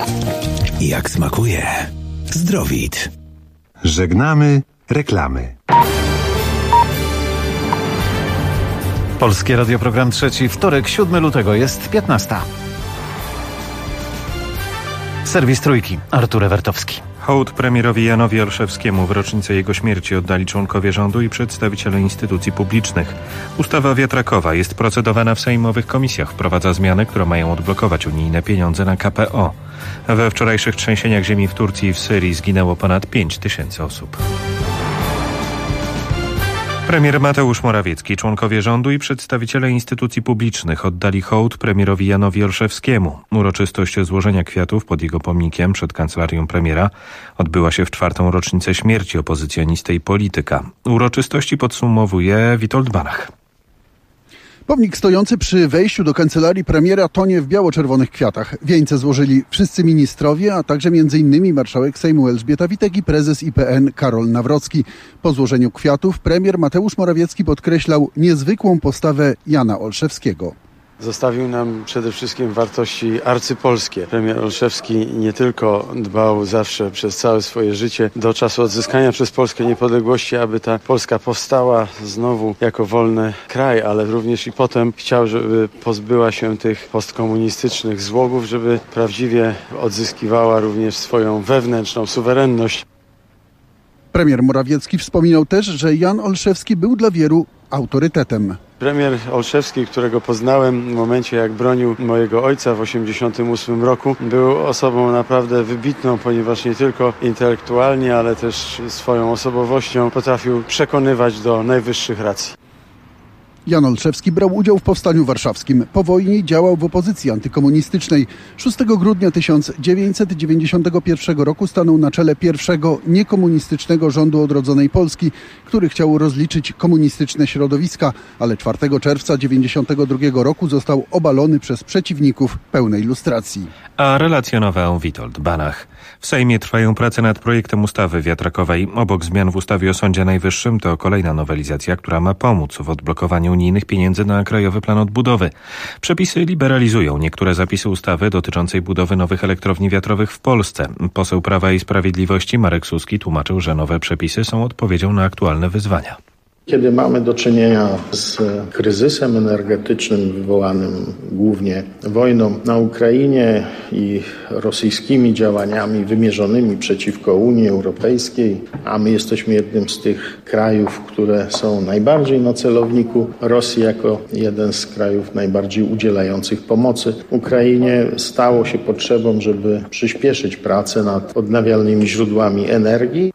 Jak smakuje? Zdrowit. Żegnamy reklamy. Polskie Radio, program trzeci, wtorek, 7 lutego, jest 15. Serwis Trójki, Artur Ewertowski. Hołd premierowi Janowi Olszewskiemu w rocznicę jego śmierci oddali członkowie rządu i przedstawiciele instytucji publicznych. Ustawa wiatrakowa jest procedowana w sejmowych komisjach. Wprowadza zmiany, które mają odblokować unijne pieniądze na KPO. We wczorajszych trzęsieniach ziemi w Turcji i w Syrii zginęło ponad 5 000 osób. Premier Mateusz Morawiecki, członkowie rządu i przedstawiciele instytucji publicznych oddali hołd premierowi Janowi Olszewskiemu. Uroczystość złożenia kwiatów pod jego pomnikiem przed kancelarią premiera odbyła się w 4. rocznicę śmierci opozycjonisty i polityka. Uroczystości podsumowuje Witold Banach. Pomnik stojący przy wejściu do kancelarii premiera tonie w biało-czerwonych kwiatach. Wieńce złożyli wszyscy ministrowie, a także m.in. marszałek Sejmu Elżbieta Witek i prezes IPN Karol Nawrocki. Po złożeniu kwiatów premier Mateusz Morawiecki podkreślał niezwykłą postawę Jana Olszewskiego. Zostawił nam przede wszystkim wartości arcypolskie. Premier Olszewski nie tylko dbał zawsze przez całe swoje życie do czasu odzyskania przez Polskę niepodległości, aby ta Polska powstała znowu jako wolny kraj, ale również i potem chciał, żeby pozbyła się tych postkomunistycznych złogów, żeby prawdziwie odzyskiwała również swoją wewnętrzną suwerenność. Premier Morawiecki wspominał też, że Jan Olszewski był dla wielu autorytetem. Premier Olszewski, którego poznałem w momencie, jak bronił mojego ojca w 1988 roku, był osobą naprawdę wybitną, ponieważ nie tylko intelektualnie, ale też swoją osobowością potrafił przekonywać do najwyższych racji. Jan Olszewski brał udział w Powstaniu Warszawskim. Po wojnie działał w opozycji antykomunistycznej. 6 grudnia 1991 roku stanął na czele pierwszego niekomunistycznego rządu odrodzonej Polski, który chciał rozliczyć komunistyczne środowiska, ale 4 czerwca 1992 roku został obalony przez przeciwników pełnej lustracji. A relacjonował Witold Banach. W Sejmie trwają prace nad projektem ustawy wiatrakowej. Obok zmian w ustawie o Sądzie Najwyższym to kolejna nowelizacja, która ma pomóc w odblokowaniu unijnych pieniędzy na Krajowy Plan Odbudowy. Przepisy liberalizują niektóre zapisy ustawy dotyczącej budowy nowych elektrowni wiatrowych w Polsce. Poseł Prawa i Sprawiedliwości Marek Suski tłumaczył, że nowe przepisy są odpowiedzią na aktualne wyzwania. Kiedy mamy do czynienia z kryzysem energetycznym wywołanym głównie wojną na Ukrainie i rosyjskimi działaniami wymierzonymi przeciwko Unii Europejskiej, a my jesteśmy jednym z tych krajów, które są najbardziej na celowniku Rosji jako jeden z krajów najbardziej udzielających pomocy Ukrainie, stało się potrzebą, żeby przyspieszyć pracę nad odnawialnymi źródłami energii.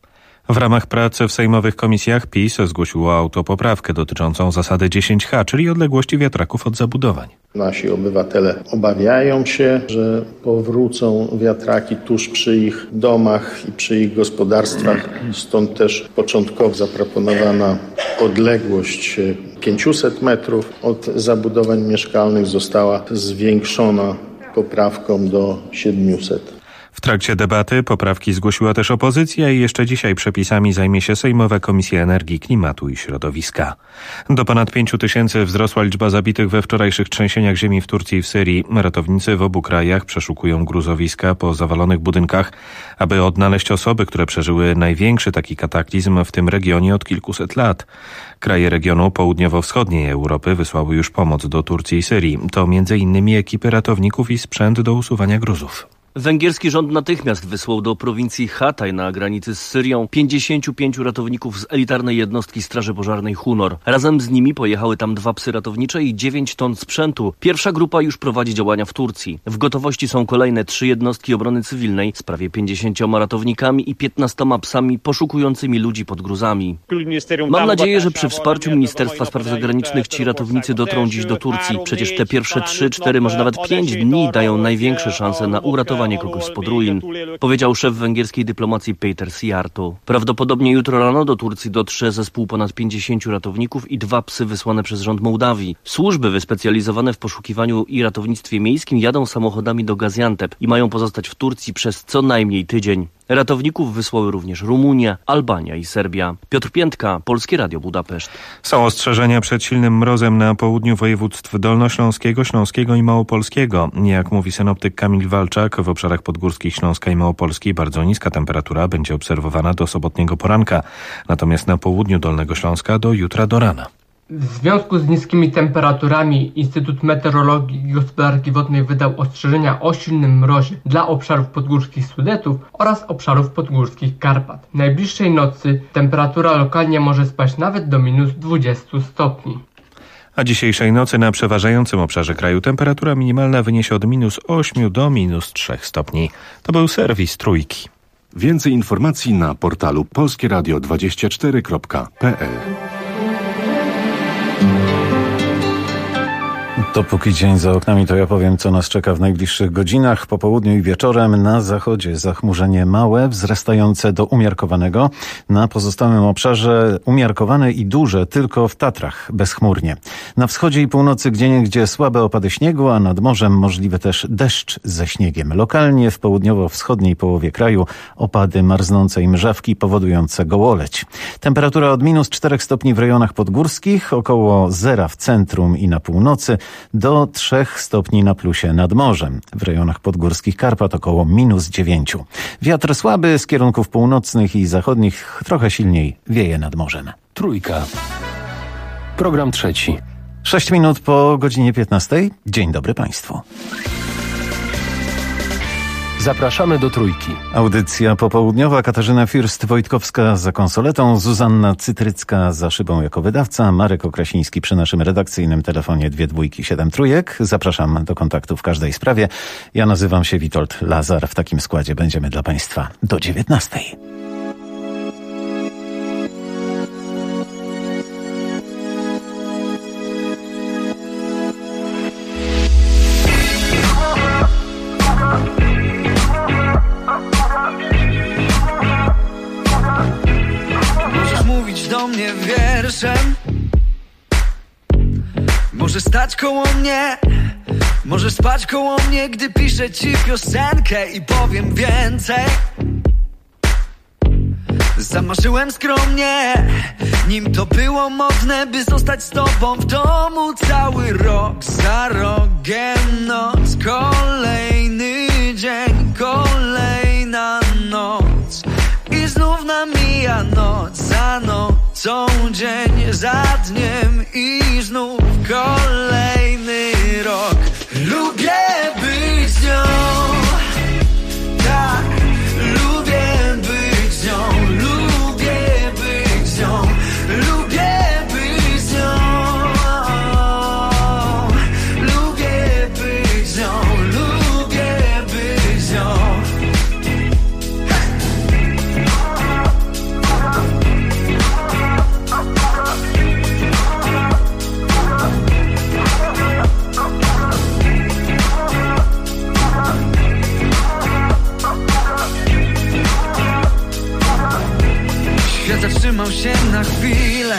W ramach pracy w sejmowych komisjach PiS zgłosiło autopoprawkę dotyczącą zasady 10H, czyli odległości wiatraków od zabudowań. Nasi obywatele obawiają się, że powrócą wiatraki tuż przy ich domach i przy ich gospodarstwach. Stąd też początkowo zaproponowana odległość 500 metrów od zabudowań mieszkalnych została zwiększona poprawką do 700. W trakcie debaty poprawki zgłosiła też opozycja i jeszcze dzisiaj przepisami zajmie się Sejmowa Komisja Energii, Klimatu i Środowiska. Do ponad 5 000 wzrosła liczba zabitych we wczorajszych trzęsieniach ziemi w Turcji i w Syrii. Ratownicy w obu krajach przeszukują gruzowiska po zawalonych budynkach, aby odnaleźć osoby, które przeżyły największy taki kataklizm w tym regionie od kilkuset lat. Kraje regionu południowo-wschodniej Europy wysłały już pomoc do Turcji i Syrii. To m.in. ekipy ratowników i sprzęt do usuwania gruzów. Węgierski rząd natychmiast wysłał do prowincji Hatay na granicy z Syrią 55 ratowników z elitarnej jednostki Straży Pożarnej Hunor. Razem z nimi pojechały tam 2 psy ratownicze i 9 ton sprzętu. Pierwsza grupa już prowadzi działania w Turcji. W gotowości są kolejne 3 jednostki obrony cywilnej z prawie 50 ratownikami i 15 psami poszukującymi ludzi pod gruzami. Mam nadzieję, że przy wsparciu Ministerstwa Spraw Zagranicznych ci ratownicy dotrą dziś do Turcji. Przecież te pierwsze 3, 4, może nawet 5 dni dają największe szanse na uratowanie kogoś spod ruin, powiedział szef węgierskiej dyplomacji Péter Szijjártó. Prawdopodobnie jutro rano do Turcji dotrze zespół ponad 50 ratowników i 2 psy wysłane przez rząd Mołdawii. Służby wyspecjalizowane w poszukiwaniu i ratownictwie miejskim jadą samochodami do Gaziantep i mają pozostać w Turcji przez co najmniej tydzień. Ratowników wysłały również Rumunia, Albania i Serbia. Piotr Piętka, Polskie Radio Budapeszt. Są ostrzeżenia przed silnym mrozem na południu województw dolnośląskiego, śląskiego i małopolskiego. Jak mówi synoptyk Kamil Walczak, w obszarach podgórskich Śląska i Małopolski bardzo niska temperatura będzie obserwowana do sobotniego poranka. Natomiast na południu Dolnego Śląska do jutra do rana. W związku z niskimi temperaturami Instytut Meteorologii i Gospodarki Wodnej wydał ostrzeżenia o silnym mrozie dla obszarów podgórskich Sudetów oraz obszarów podgórskich Karpat. W najbliższej nocy temperatura lokalnie może spaść nawet do minus 20 stopni. A dzisiejszej nocy na przeważającym obszarze kraju temperatura minimalna wyniesie od minus 8 do minus 3 stopni. To był serwis Trójki. Więcej informacji na portalu polskieradio24.pl. Dopóki dzień za oknami, to ja powiem, co nas czeka w najbliższych godzinach. Po południu i wieczorem na zachodzie zachmurzenie małe, wzrastające do umiarkowanego. Na pozostałym obszarze umiarkowane i duże, tylko w Tatrach bezchmurnie. Na wschodzie i północy gdzieniegdzie słabe opady śniegu, a nad morzem możliwy też deszcz ze śniegiem. Lokalnie w południowo-wschodniej połowie kraju opady marznącej mrzawki powodujące gołoleć. Temperatura od minus 4 stopni w rejonach podgórskich, około zera w centrum i na północy, do 3 stopni na plusie nad morzem. W rejonach podgórskich Karpat około minus 9. Wiatr słaby z kierunków północnych i zachodnich, trochę silniej wieje nad morzem. Trójka. Program trzeci. 6 minut po godzinie 15. Dzień dobry Państwu. Zapraszamy do Trójki. Audycja popołudniowa. Katarzyna First-Wojtkowska za konsoletą, Zuzanna Cytrycka za szybą jako wydawca, Marek Okrasiński przy naszym redakcyjnym telefonie 22 trójek. Zapraszam do kontaktu w każdej sprawie. Ja nazywam się Witold Lazar. W takim składzie będziemy dla Państwa do 19. Do mnie wierszem, możesz stać koło mnie, możesz spać koło mnie, gdy piszę ci piosenkę i powiem więcej. Zamarzyłem skromnie, nim to było modne, by zostać z tobą w domu cały rok. Za rogiem noc, kolejny dzień, kolejna noc. I znów namija noc za nocą, dzień za dniem i znów kolejny rok. Lubię być z nią, tak, lubię być z nią, lubię być z nią, lubię być z nią, lubię być z nią, lubię być z nią. Świat zatrzymał się na chwilę,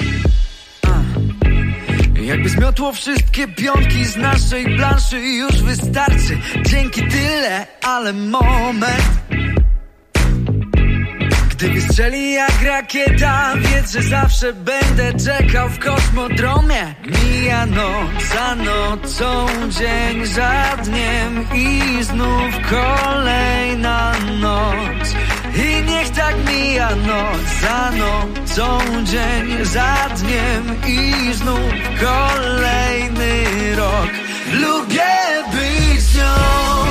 jakby zmiotło wszystkie pionki z naszej planszy. Już wystarczy, dzięki tyle, ale moment, gdy wystrzeli jak rakieta, wiedz, że zawsze będę czekał w kosmodromie. Mija noc za nocą, dzień za dniem i znów kolejna noc. I niech tak mija noc za nocą, dzień za dniem i znów kolejny rok. Lubię być z nią,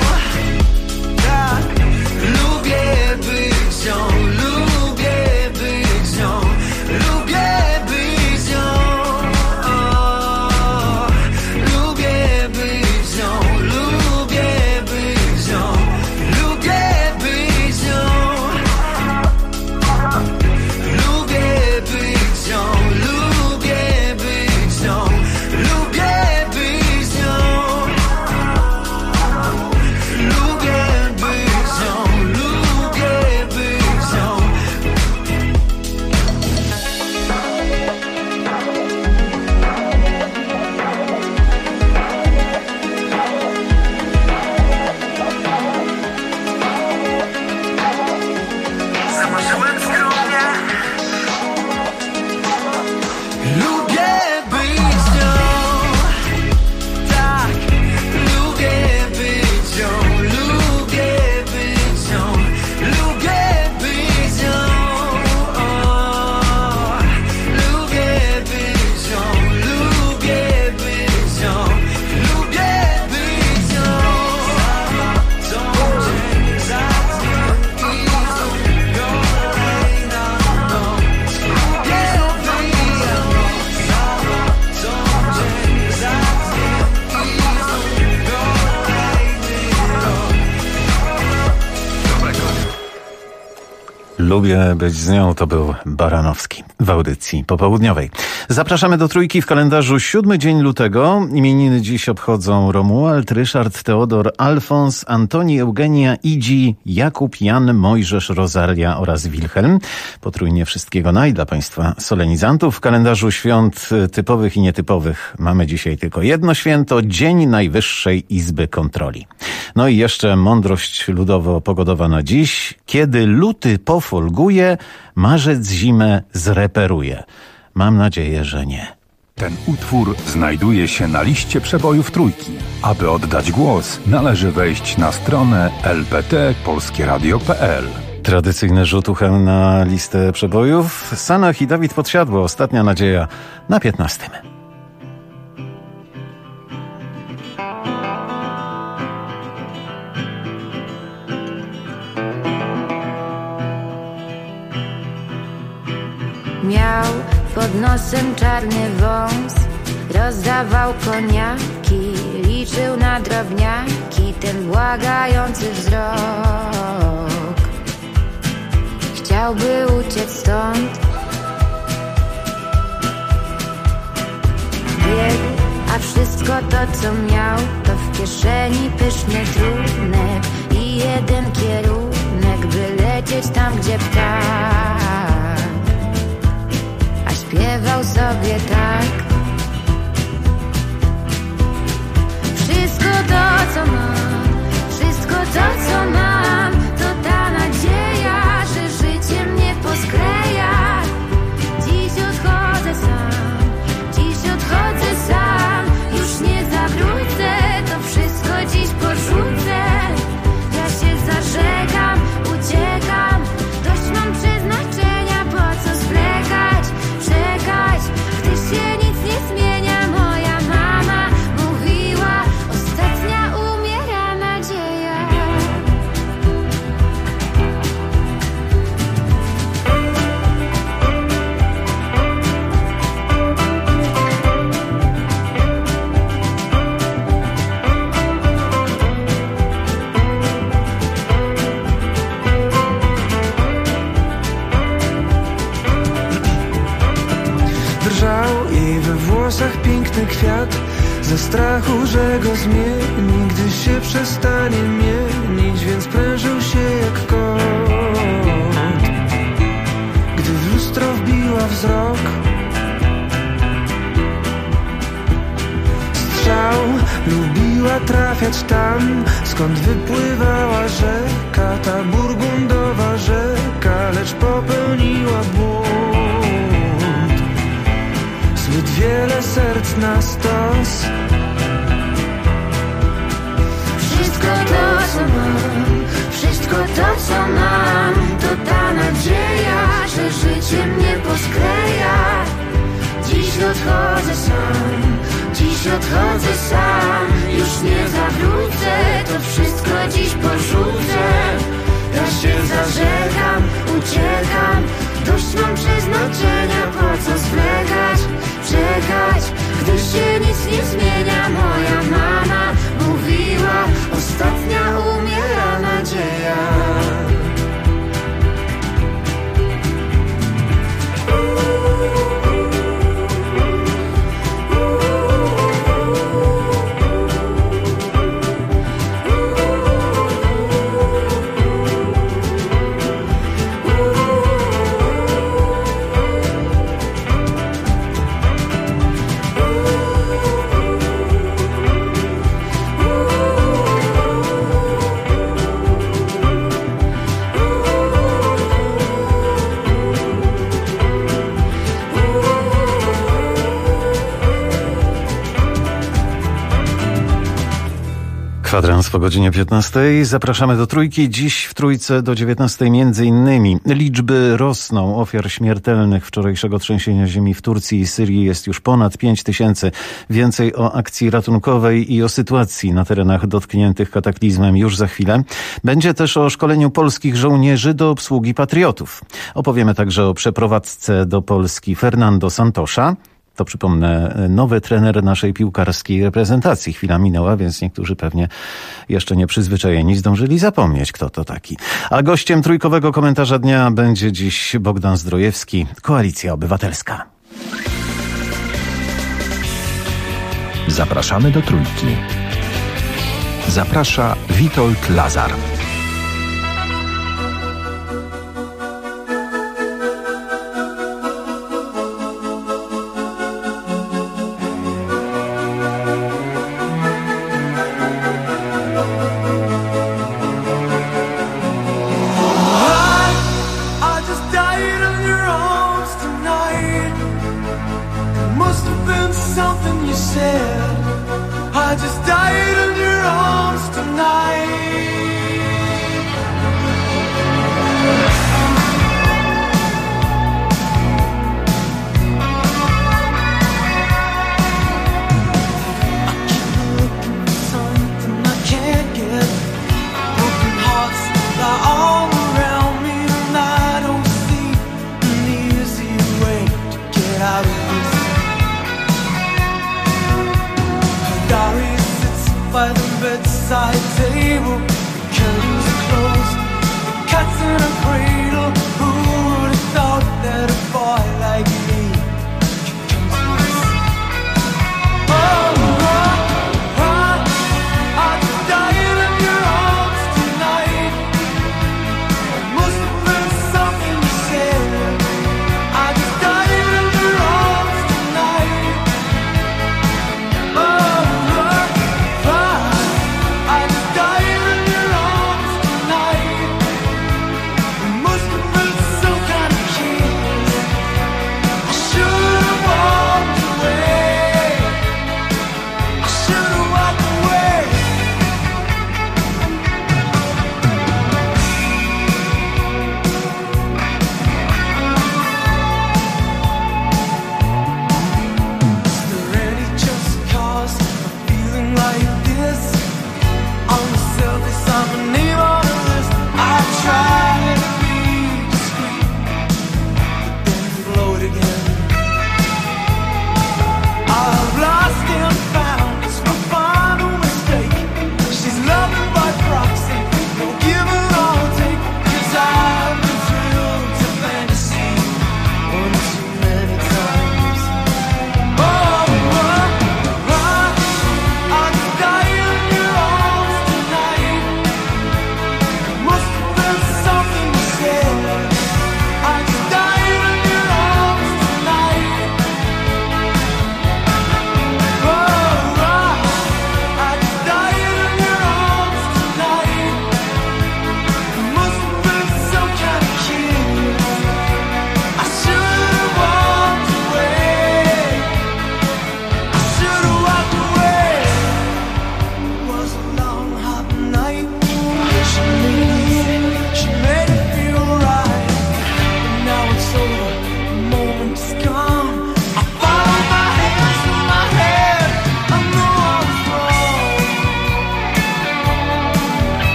tak, lubię być z nią, lubię być z nią, lubię być z nią, lubię być z nią, lubię być z nią, lubię być z nią, lubię być z nią, lubię być z nią, lubię być z nią. Lubię być z nią, to był Baranowski w audycji popołudniowej. Zapraszamy do Trójki w kalendarzu 7 dzień lutego. Imieniny dziś obchodzą Romuald, Ryszard, Teodor, Alfons, Antoni, Eugenia, Idzi, Jakub, Jan, Mojżesz, Rosalia oraz Wilhelm. Potrójnie wszystkiego dla Państwa solenizantów. W kalendarzu świąt typowych i nietypowych mamy dzisiaj tylko jedno święto, Dzień Najwyższej Izby Kontroli. No i jeszcze mądrość ludowo-pogodowa na dziś. Kiedy luty pofolguje, marzec zimę zreperuje. Mam nadzieję, że nie. Ten utwór znajduje się na liście przebojów Trójki. Aby oddać głos, należy wejść na stronę lpt.polskieradio.pl. Tradycyjny rzut uchem na listę przebojów. Sanach i Dawid Podsiadło. Ostatnia nadzieja na 15. Miał pod nosem czarny wąs, rozdawał koniaki, liczył na drobniaki ten błagający wzrok. Chciałby uciec stąd, biegł, a wszystko to co miał to w kieszeni pyszny trunek i jeden kierunek, by lecieć tam gdzie ptak. Śpiewał sobie tak: wszystko to co mam, wszystko to co mam, to ta nadzieja, że życie mnie poskleja. Dziś odchodzę sam, już nie zawrócę, to wszystko dziś porzucę. Ja się zażegam, uciekam, dość mam przeznaczenia, po co zwlekać, czekać, gdy się nic nie zmienia. Moja mama mówiła, ostatnia umiera nadzieja. Drżał jej we włosach piękny kwiat, ze strachu, że go zmieni, gdy się przestanie mienić, więc prężył się jak kot. Gdy w lustro wbiła wzrok, strzał, lubiła trafiać tam, skąd wypływała rzeka, ta burgundowa rzeka, lecz popełniła błąd. Zbyt wiele serc na stos. Wszystko to co mam, wszystko to co mam, to ta nadzieja, że życie mnie poskleja. Dziś odchodzę sam, już nie zawrócę, to wszystko dziś porzucę. Ja się zażegam, uciekam, dość mam przeznaczenia, po co zwlekać, czekać, gdy się nic nie zmienia. Moja mama mówiła, ostatnia umiera nadzieja. Kwadrans po godzinie 15. Zapraszamy do Trójki. Dziś w Trójce do 19 między innymi liczby rosną. Ofiar śmiertelnych wczorajszego trzęsienia ziemi w Turcji i Syrii jest już ponad 5000. Więcej o akcji ratunkowej i o sytuacji na terenach dotkniętych kataklizmem już za chwilę. Będzie też o szkoleniu polskich żołnierzy do obsługi patriotów. Opowiemy także o przeprowadzce do Polski Fernando Santosza. To przypomnę, nowy trener naszej piłkarskiej reprezentacji. Chwila minęła, więc niektórzy pewnie jeszcze nie przyzwyczajeni zdążyli zapomnieć, kto to taki. A gościem trójkowego komentarza dnia będzie dziś Bogdan Zdrojewski, Koalicja Obywatelska. Zapraszamy do Trójki. Zaprasza Witold Lazar.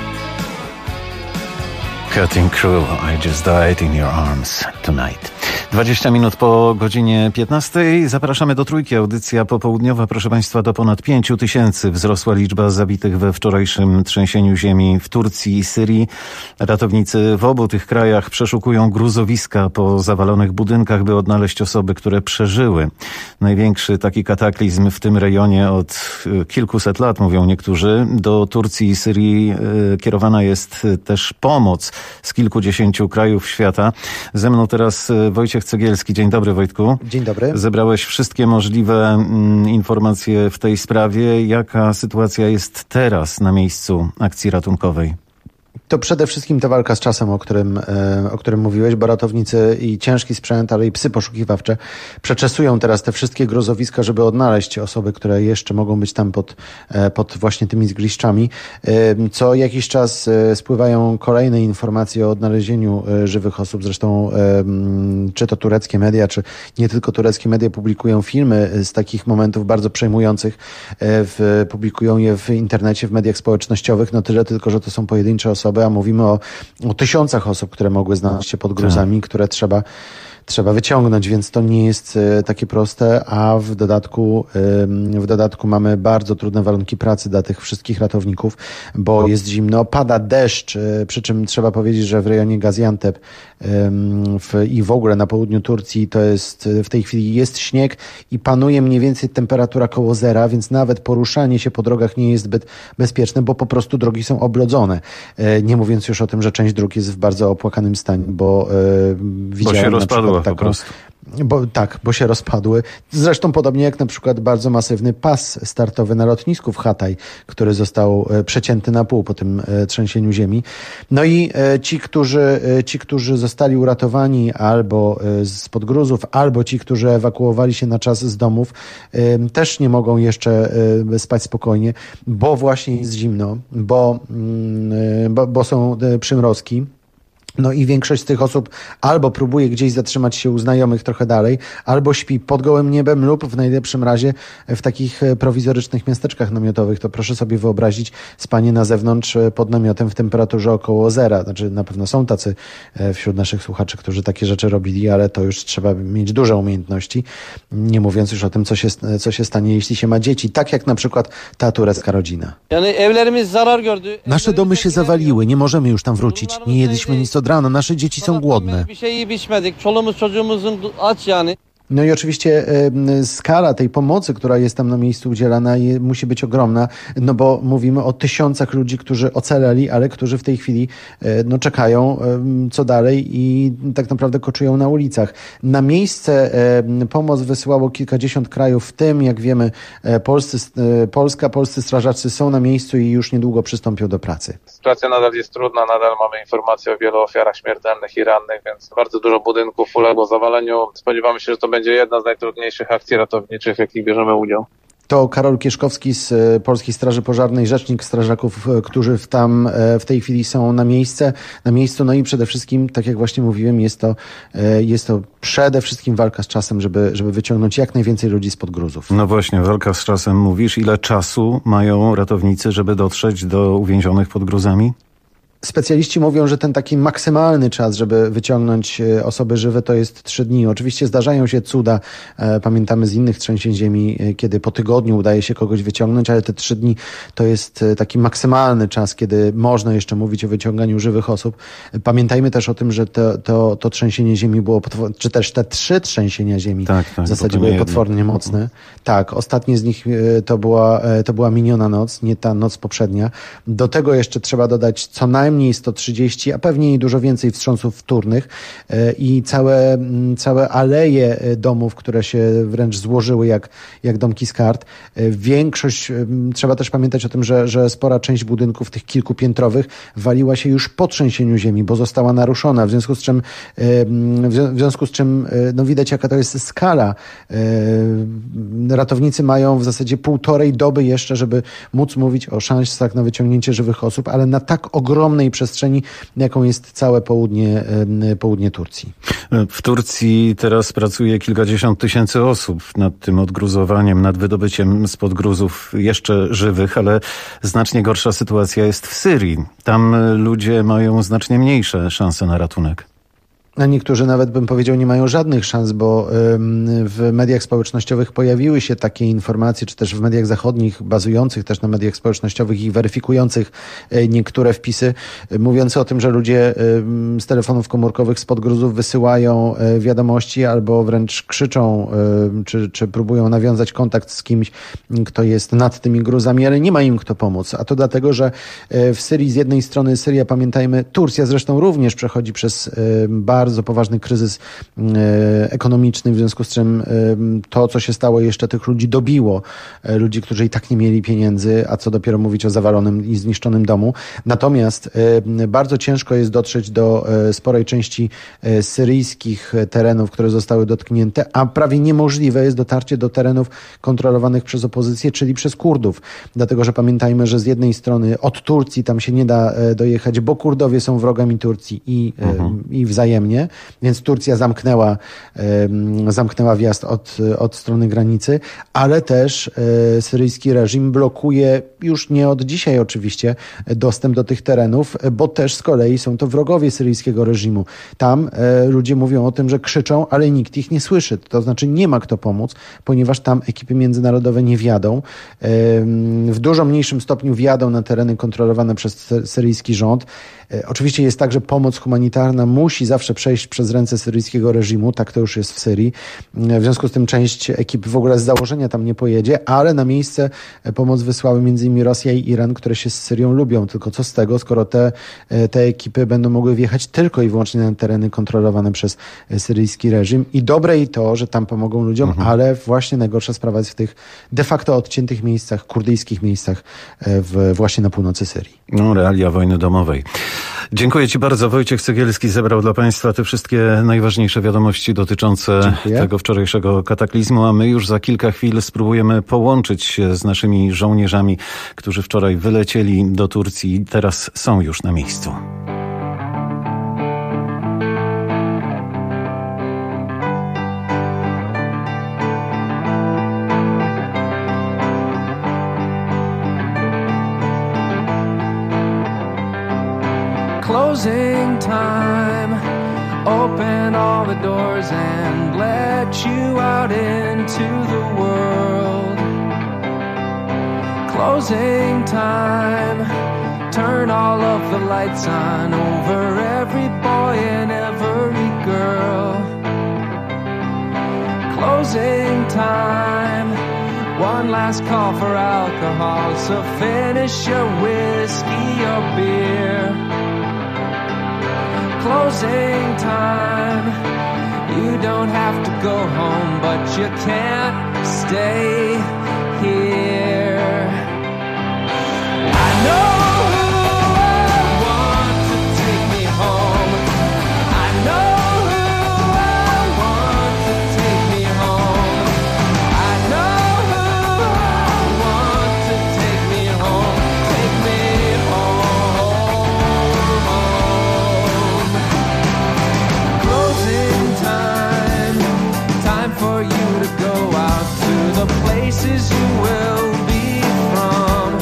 Cutting Crew, I Just Died in Your Arms Tonight. 20 minut po godzinie 15. Zapraszamy do Trójki. Audycja popołudniowa. Proszę Państwa, do ponad 5 000 wzrosła liczba zabitych we wczorajszym trzęsieniu ziemi w Turcji i Syrii. Ratownicy w obu tych krajach przeszukują gruzowiska po zawalonych budynkach, by odnaleźć osoby, które przeżyły. Największy taki kataklizm w tym rejonie od kilkuset lat, mówią niektórzy. Do Turcji i Syrii kierowana jest też pomoc z kilkudziesięciu krajów świata. Ze mną teraz Wojciech Cegielski. Dzień dobry, Wojtku. Dzień dobry. Zebrałeś wszystkie możliwe informacje w tej sprawie. Jaka sytuacja jest teraz na miejscu akcji ratunkowej? To przede wszystkim ta walka z czasem, o którym mówiłeś, bo ratownicy i ciężki sprzęt, ale i psy poszukiwawcze przeczesują teraz te wszystkie grozowiska, żeby odnaleźć osoby, które jeszcze mogą być tam pod właśnie tymi zgliszczami. Co jakiś czas spływają kolejne informacje o odnalezieniu żywych osób. Zresztą czy to tureckie media, czy nie tylko tureckie media publikują filmy z takich momentów bardzo przejmujących. Publikują je w internecie, w mediach społecznościowych. No tyle tylko, że to są pojedyncze osoby, a mówimy o tysiącach osób, które mogły znaleźć się pod gruzami, które trzeba wyciągnąć, więc to nie jest takie proste, a w dodatku mamy bardzo trudne warunki pracy dla tych wszystkich ratowników, bo jest zimno, pada deszcz, przy czym trzeba powiedzieć, że w rejonie Gaziantep i w ogóle na południu Turcji to jest w tej chwili jest śnieg i panuje mniej więcej temperatura koło zera, więc nawet poruszanie się po drogach nie jest zbyt bezpieczne, bo po prostu drogi są oblodzone. Nie mówiąc już o tym, że część dróg jest w bardzo opłakanym stanie, bo widziałem się rozpadła po prostu. Bo się rozpadły. Zresztą podobnie jak na przykład bardzo masywny pas startowy na lotnisku w Hatay, który został przecięty na pół po tym trzęsieniu ziemi. No i ci, którzy zostali uratowani albo spod gruzów, albo ci, którzy ewakuowali się na czas z domów, też nie mogą jeszcze spać spokojnie, bo właśnie jest zimno, bo są przymrozki. No i większość z tych osób albo próbuje gdzieś zatrzymać się u znajomych trochę dalej, albo śpi pod gołym niebem lub w najlepszym razie w takich prowizorycznych miasteczkach namiotowych. To proszę sobie wyobrazić spanie na zewnątrz pod namiotem w temperaturze około zera. Znaczy na pewno są tacy wśród naszych słuchaczy, którzy takie rzeczy robili, ale to już trzeba mieć duże umiejętności. Nie mówiąc już o tym, co się stanie, jeśli się ma dzieci. Tak jak na przykład ta turecka rodzina. Nasze domy się zawaliły, nie możemy już tam wrócić. Nie jedliśmy nic od rana, nasze dzieci są głodne. No i oczywiście skala tej pomocy, która jest tam na miejscu udzielana, musi być ogromna, no bo mówimy o tysiącach ludzi, którzy ocaleli, ale którzy w tej chwili czekają co dalej i tak naprawdę koczują na ulicach. Na miejsce pomoc wysyłało kilkadziesiąt krajów, w tym, jak wiemy, polscy strażacy są na miejscu i już niedługo przystąpią do pracy. Sytuacja nadal jest trudna, nadal mamy informacje o wielu ofiarach śmiertelnych i rannych, więc bardzo dużo budynków uległo zawaleniu. Spodziewamy się, że to będzie jedna z najtrudniejszych akcji ratowniczych, w jakich bierzemy udział. To Karol Kieszkowski z Polskiej Straży Pożarnej, rzecznik strażaków, którzy w tej chwili są na miejscu. No i przede wszystkim, tak jak właśnie mówiłem, jest to przede wszystkim walka z czasem, żeby wyciągnąć jak najwięcej ludzi spod gruzów. No właśnie, walka z czasem mówisz. Ile czasu mają ratownicy, żeby dotrzeć do uwięzionych pod gruzami? Specjaliści mówią, że ten taki maksymalny czas, żeby wyciągnąć osoby żywe, to jest 3 dni. Oczywiście zdarzają się cuda, pamiętamy z innych trzęsień ziemi, kiedy po tygodniu udaje się kogoś wyciągnąć, ale te 3 dni to jest taki maksymalny czas, kiedy można jeszcze mówić o wyciąganiu żywych osób. Pamiętajmy też o tym, że to trzęsienie ziemi było, czy też te 3 trzęsienia ziemi w zasadzie były potwornie mocne. Tak, ostatnie z nich to była miniona noc, nie ta noc poprzednia. Do tego jeszcze trzeba dodać co najmniej 130, a pewnie i dużo więcej wstrząsów wtórnych i całe aleje domów, które się wręcz złożyły jak domki z kart. Większość, trzeba też pamiętać o tym, że spora część budynków tych kilkupiętrowych waliła się już po trzęsieniu ziemi, bo została naruszona, w związku z czym widać, jaka to jest skala. Ratownicy mają w zasadzie 1,5 doby jeszcze, żeby móc mówić o szansach na wyciągnięcie żywych osób, ale na tak ogromnej przestrzeni, jaką jest całe południe Turcji. W Turcji teraz pracuje kilkadziesiąt tysięcy osób nad tym odgruzowaniem, nad wydobyciem spod gruzów jeszcze żywych, ale znacznie gorsza sytuacja jest w Syrii. Tam ludzie mają znacznie mniejsze szanse na ratunek. A niektórzy nawet, bym powiedział, nie mają żadnych szans, bo w mediach społecznościowych pojawiły się takie informacje, czy też w mediach zachodnich, bazujących też na mediach społecznościowych i weryfikujących niektóre wpisy, mówiące o tym, że ludzie z telefonów komórkowych spod gruzów wysyłają wiadomości albo wręcz krzyczą, czy próbują nawiązać kontakt z kimś, kto jest nad tymi gruzami, ale nie ma im kto pomóc. A to dlatego, że w Syrii z jednej strony Syria, pamiętajmy, Turcja zresztą również przechodzi przez bardzo poważny kryzys ekonomiczny, w związku z czym to, co się stało, jeszcze tych ludzi dobiło. Ludzi, którzy i tak nie mieli pieniędzy, a co dopiero mówić o zawalonym i zniszczonym domu. Natomiast bardzo ciężko jest dotrzeć do sporej części syryjskich terenów, które zostały dotknięte, a prawie niemożliwe jest dotarcie do terenów kontrolowanych przez opozycję, czyli przez Kurdów. Dlatego, że pamiętajmy, że z jednej strony od Turcji tam się nie da dojechać, bo Kurdowie są wrogami Turcji i wzajemnie, więc Turcja zamknęła wjazd od strony granicy, ale też syryjski reżim blokuje już nie od dzisiaj oczywiście dostęp do tych terenów, bo też z kolei są to wrogowie syryjskiego reżimu. Tam ludzie mówią o tym, że krzyczą, ale nikt ich nie słyszy. To znaczy nie ma kto pomóc, ponieważ tam ekipy międzynarodowe nie wjadą. W dużo mniejszym stopniu wjadą na tereny kontrolowane przez syryjski rząd. Oczywiście jest tak, że pomoc humanitarna musi zawsze przejść przez ręce syryjskiego reżimu, tak to już jest w Syrii. W związku z tym część ekip w ogóle z założenia tam nie pojedzie, ale na miejsce pomoc wysłały m.in. Rosja i Iran, które się z Syrią lubią. Tylko co z tego, skoro te ekipy będą mogły wjechać tylko i wyłącznie na tereny kontrolowane przez syryjski reżim. I dobre i to, że tam pomogą ludziom, ale właśnie najgorsza sprawa jest w tych de facto odciętych miejscach, kurdyjskich miejscach właśnie na północy Syrii. No, realia wojny domowej. Dziękuję Ci bardzo. Wojciech Cegielski zebrał dla Państwa te wszystkie najważniejsze wiadomości dotyczące tego wczorajszego kataklizmu, a my już za kilka chwil spróbujemy połączyć się z naszymi żołnierzami, którzy wczoraj wylecieli do Turcji i teraz są już na miejscu. Closing time, open all the doors and let you out into the world. Closing time, turn all of the lights on over every boy and every girl. Closing time, one last call for alcohol, so finish your whiskey or beer. Closing time, you don't have to go home, but you can't stay here. I know who I want to take me home. I know who I want to take me home. I know who I want to take me home. Take me home. For you to go out to the places you will be from.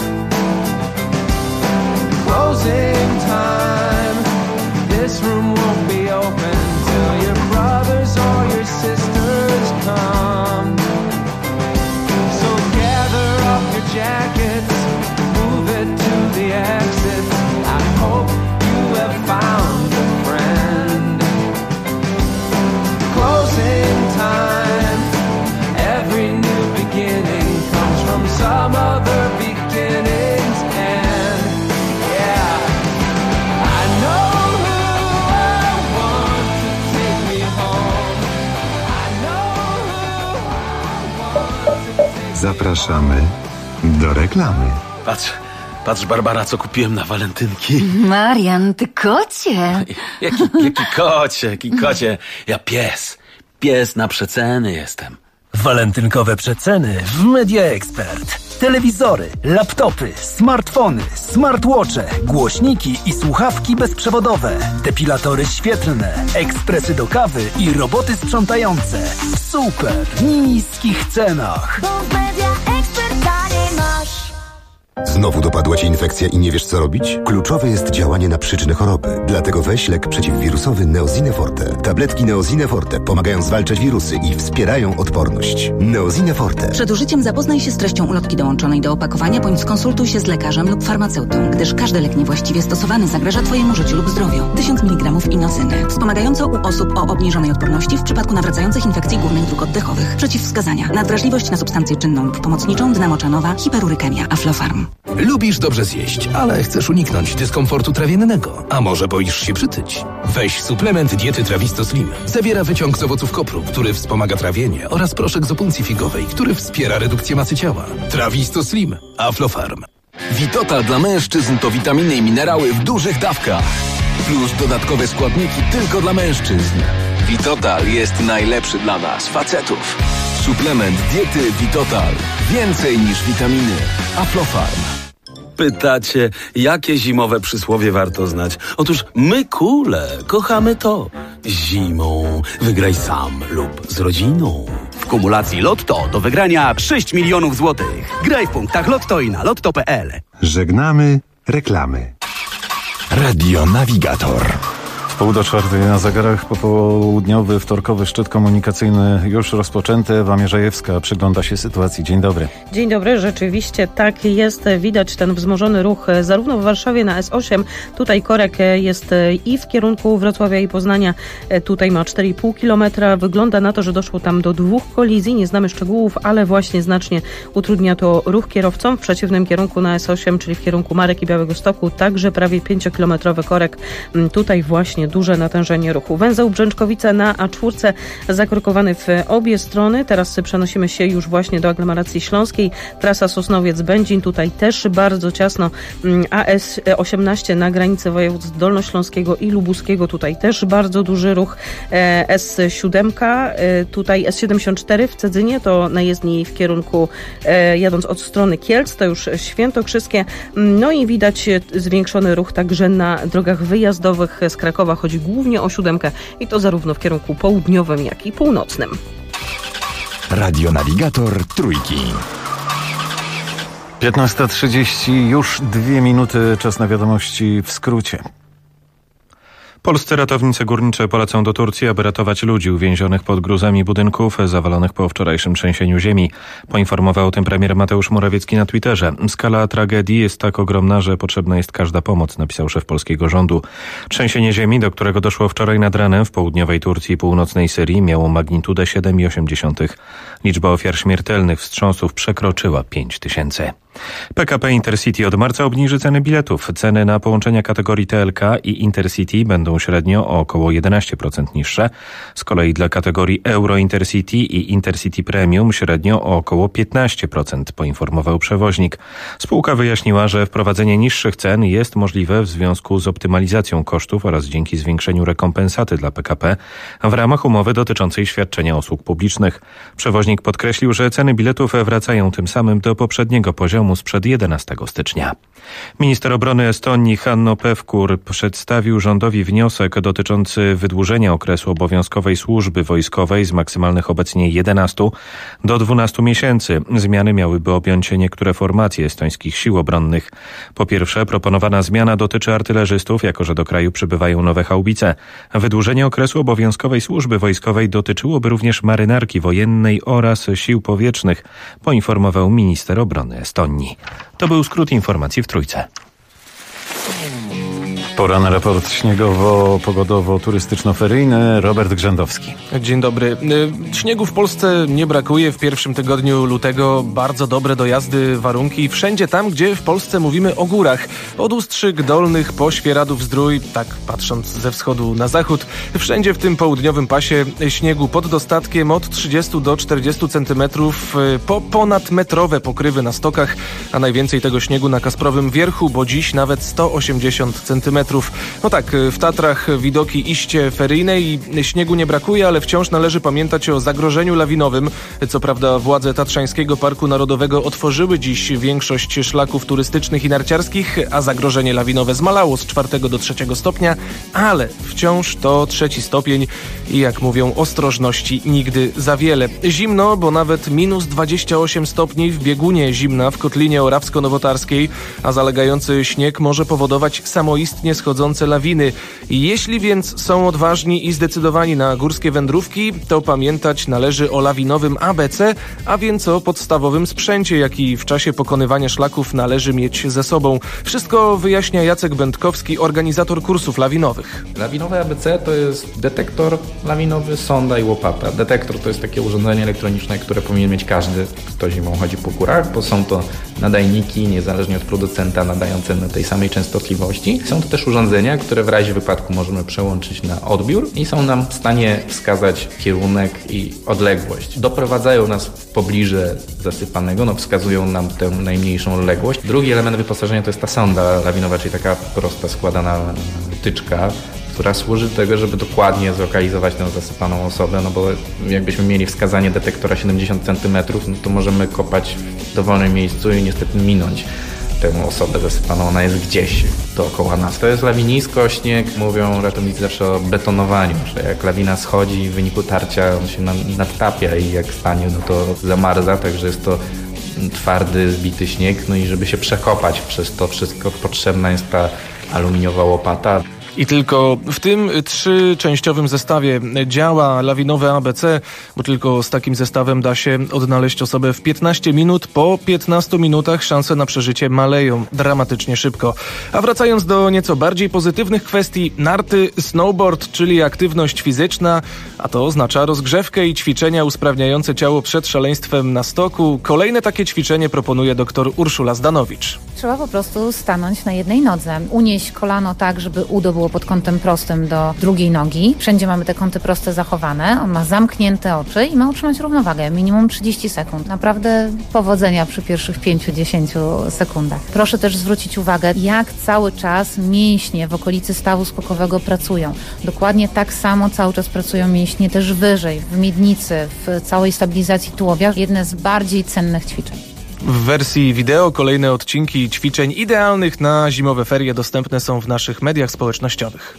Closing time, this room won't be open till your brothers or your sisters come. So gather up your jackets, move it to the exit. I hope you have found a friend. Closing time, every new beginning comes from some other beginning's end. Yeah, I know who I want to take me home. I know who I want to take me home. Zapraszamy do reklamy. Patrz Barbara, co kupiłem na walentynki. Marian, ty kocie. Jaki kocie? Ja pies na przeceny jestem. Walentynkowe przeceny w Media Expert. Telewizory, laptopy, smartfony, smartwatche, głośniki i słuchawki bezprzewodowe, depilatory świetlne, ekspresy do kawy i roboty sprzątające w super niskich cenach. Bo w Media Expert taniej masz. Znowu dopadła Cię infekcja i nie wiesz co robić? Kluczowe jest działanie na przyczynę choroby. Dlatego weź lek przeciwwirusowy Neosine Forte. Tabletki Neosine Forte pomagają zwalczać wirusy i wspierają odporność. Neosine Forte. Przed użyciem zapoznaj się z treścią ulotki dołączonej do opakowania, bądź skonsultuj się z lekarzem lub farmaceutą, gdyż każdy lek niewłaściwie stosowany zagraża Twojemu życiu lub zdrowiu. 1000 mg inocyny. Wspomagająco u osób o obniżonej odporności w przypadku nawracających infekcji górnych dróg oddechowych. Przeciwwskazania. Nadwrażliwość na substancję czynną lub pomocniczą, dynamocianowa, hiperurykemia, Aflofarm. Lubisz dobrze zjeść, ale chcesz uniknąć dyskomfortu trawiennego. A może boisz się przytyć? Weź suplement diety Trawisto Slim. Zawiera wyciąg z owoców kopru, który wspomaga trawienie, oraz proszek z opuncji figowej, który wspiera redukcję masy ciała. Trawisto Slim. Aflofarm. Vitotal dla mężczyzn to witaminy i minerały w dużych dawkach. Plus dodatkowe składniki tylko dla mężczyzn. Vitotal jest najlepszy dla nas, facetów. Suplement diety Vitotal. Więcej niż witaminy. Aflofarm. Pytacie, jakie zimowe przysłowie warto znać? Otóż my kule kochamy to. Zimą wygraj sam lub z rodziną. W kumulacji Lotto do wygrania 6 milionów złotych. Graj w punktach Lotto i na lotto.pl. Żegnamy reklamy. Radio Navigator. 3:30 na zegarach, popołudniowy, wtorkowy szczyt komunikacyjny już rozpoczęty. Ewa Mierzejewska przygląda się sytuacji. Dzień dobry. Dzień dobry, rzeczywiście tak jest. Widać ten wzmożony ruch zarówno w Warszawie na S8. Tutaj korek jest i w kierunku Wrocławia i Poznania. Tutaj ma 4,5 km. Wygląda na to, że doszło tam do 2 kolizji. Nie znamy szczegółów, ale właśnie znacznie utrudnia to ruch kierowcom. W przeciwnym kierunku na S8, czyli w kierunku Marek i Białegostoku, także prawie 5-kilometrowy korek. Tutaj właśnie duże natężenie ruchu. Węzeł Brzęczkowice na A4 zakorkowany w obie strony. Teraz przenosimy się już właśnie do aglomeracji śląskiej. Trasa Sosnowiec-Będzin, tutaj też bardzo ciasno. AS18 na granicy województw dolnośląskiego i lubuskiego, tutaj też bardzo duży ruch. S7, tutaj S74 w Cedzynie, to na jezdni w kierunku jadąc od strony Kielc, to już Świętokrzyskie. No i widać zwiększony ruch także na drogach wyjazdowych z Krakowa. Chodzi głównie o 7 i to zarówno w kierunku południowym, jak i północnym. Radio Navigator Trójki. 15:30, już 2 minuty, czas na wiadomości w skrócie. Polscy ratownicy górnicze polecą do Turcji, aby ratować ludzi uwięzionych pod gruzami budynków zawalonych po wczorajszym trzęsieniu ziemi. Poinformował o tym premier Mateusz Morawiecki na Twitterze. Skala tragedii jest tak ogromna, że potrzebna jest każda pomoc, napisał szef polskiego rządu. Trzęsienie ziemi, do którego doszło wczoraj nad ranem w południowej Turcji i północnej Syrii, miało magnitudę 7,8. Liczba ofiar śmiertelnych wstrząsów przekroczyła 5000. PKP Intercity od marca obniży ceny biletów. Ceny na połączenia kategorii TLK i Intercity będą średnio o około 11% niższe. Z kolei dla kategorii Euro Intercity i Intercity Premium średnio o około 15%, poinformował przewoźnik. Spółka wyjaśniła, że wprowadzenie niższych cen jest możliwe w związku z optymalizacją kosztów oraz dzięki zwiększeniu rekompensaty dla PKP w ramach umowy dotyczącej świadczenia usług publicznych. Przewoźnik podkreślił, że ceny biletów wracają tym samym do poprzedniego poziomu sprzed 11 stycznia. Minister obrony Estonii Hanno Pevkur przedstawił rządowi wniosek dotyczący wydłużenia okresu obowiązkowej służby wojskowej z maksymalnych obecnie 11 do 12 miesięcy. Zmiany miałyby objąć niektóre formacje estońskich sił obronnych. Po pierwsze, proponowana zmiana dotyczy artylerzystów, jako że do kraju przybywają nowe haubice. Wydłużenie okresu obowiązkowej służby wojskowej dotyczyłoby również marynarki wojennej oraz sił powietrznych, poinformował minister obrony Estonii. To był skrót informacji w Trójce. Pora na raport śniegowo-pogodowo-turystyczno-feryjny. Robert Grzędowski. Dzień dobry. Śniegu w Polsce nie brakuje. W pierwszym tygodniu lutego bardzo dobre do jazdy warunki. Wszędzie tam, gdzie w Polsce mówimy o górach. Od Ustrzyk Dolnych po Świeradów-Zdrój, tak patrząc ze wschodu na zachód. Wszędzie w tym południowym pasie śniegu pod dostatkiem od 30 do 40 cm po ponadmetrowe pokrywy na stokach, a najwięcej tego śniegu na Kasprowym Wierchu, bo dziś nawet 180 cm. metrów. No tak, w Tatrach widoki iście feryjne i śniegu nie brakuje, ale wciąż należy pamiętać o zagrożeniu lawinowym. Co prawda władze Tatrzańskiego Parku Narodowego otworzyły dziś większość szlaków turystycznych i narciarskich, a zagrożenie lawinowe zmalało z 4 do 3 stopnia, ale wciąż to 3 stopień i jak mówią, ostrożności nigdy za wiele. Zimno, bo nawet minus 28 stopni w biegunie Zimna w Kotlinie Orawsko-Nowotarskiej, a zalegający śnieg może powodować samoistnie schodzące lawiny. Jeśli więc są odważni i zdecydowani na górskie wędrówki, to pamiętać należy o lawinowym ABC, a więc o podstawowym sprzęcie, jaki w czasie pokonywania szlaków należy mieć ze sobą. Wszystko wyjaśnia Jacek Będkowski, organizator kursów lawinowych. Lawinowe ABC to jest detektor lawinowy, sonda i łopata. Detektor to jest takie urządzenie elektroniczne, które powinien mieć każdy, kto zimą chodzi po górach, bo są to nadajniki, niezależnie od producenta, nadające na tej samej częstotliwości. Są to też urządzenia, które w razie wypadku możemy przełączyć na odbiór i są nam w stanie wskazać kierunek i odległość. Doprowadzają nas w pobliże zasypanego, wskazują nam tę najmniejszą odległość. Drugi element wyposażenia to jest ta sonda lawinowa, czyli taka prosta, składana tyczka, która służy do tego, żeby dokładnie zlokalizować tę zasypaną osobę, bo jakbyśmy mieli wskazanie detektora 70 cm, to możemy kopać w dowolnym miejscu i niestety minąć tę osobę zasypaną. Ona jest gdzieś dookoła nas. To jest lawinisko, śnieg. Mówią ratownicy zawsze o betonowaniu, że jak lawina schodzi w wyniku tarcia, on się nadtapia i jak stanie, to zamarza, także jest to twardy, zbity śnieg. I żeby się przekopać przez to wszystko, potrzebna jest ta aluminiowa łopata. I tylko w tym 3-częściowym zestawie działa lawinowe ABC, bo tylko z takim zestawem da się odnaleźć osobę w 15 minut. Po 15 minutach szanse na przeżycie maleją dramatycznie szybko. A wracając do nieco bardziej pozytywnych kwestii, narty, snowboard, czyli aktywność fizyczna, a to oznacza rozgrzewkę i ćwiczenia usprawniające ciało przed szaleństwem na stoku. Kolejne takie ćwiczenie proponuje dr Urszula Zdanowicz. Trzeba po prostu stanąć na jednej nodze, unieść kolano tak, żeby udo było pod kątem prostym do drugiej nogi. Wszędzie mamy te kąty proste zachowane. On ma zamknięte oczy i ma utrzymać równowagę. Minimum 30 sekund. Naprawdę powodzenia przy pierwszych 5-10 sekundach. Proszę też zwrócić uwagę, jak cały czas mięśnie w okolicy stawu skokowego pracują. Dokładnie tak samo cały czas pracują mięśnie też wyżej, w miednicy, w całej stabilizacji tułowia. Jedne z bardziej cennych ćwiczeń. W wersji wideo kolejne odcinki ćwiczeń idealnych na zimowe ferie dostępne są w naszych mediach społecznościowych.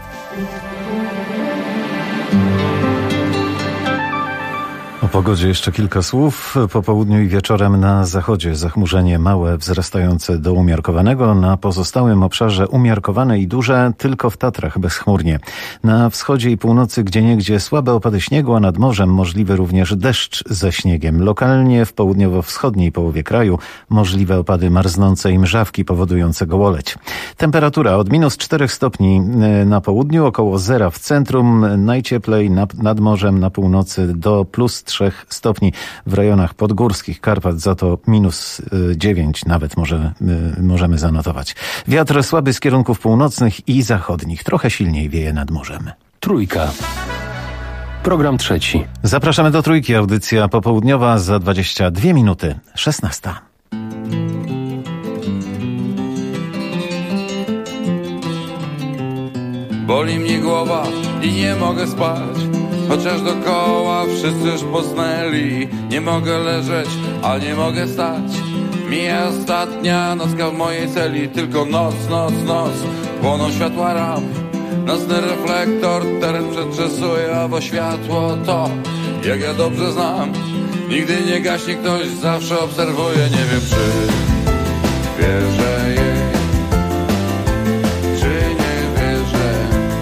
O pogodzie jeszcze kilka słów. Po południu i wieczorem na zachodzie zachmurzenie małe, wzrastające do umiarkowanego. Na pozostałym obszarze umiarkowane i duże, tylko w Tatrach bezchmurnie. Na wschodzie i północy gdzieniegdzie słabe opady śniegu, a nad morzem możliwy również deszcz ze śniegiem. Lokalnie w południowo-wschodniej połowie kraju możliwe opady marznącej mrzawki powodujące gołoleć. Temperatura od minus 4 stopni na południu, około zera w centrum, najcieplej nad morzem na północy do plus 3 stopni w rejonach podgórskich Karpat, za to minus 9 nawet możemy zanotować. Wiatr słaby z kierunków północnych i zachodnich, trochę silniej wieje nad morzem. Trójka. Program trzeci. Zapraszamy do Trójki, audycja popołudniowa za 22 minuty, 16. Boli mnie głowa i nie mogę spać, chociaż dookoła wszyscy już posnęli. Nie mogę leżeć, a nie mogę stać. Mija ostatnia nocka w mojej celi. Tylko noc, noc, noc. Płoną światła ramp. Nocny reflektor teren przetrzesuje, bo światło to, jak ja dobrze znam, nigdy nie gaśnie, ktoś zawsze obserwuje. Nie wiem, czy wierzę jej, czy nie wierzę.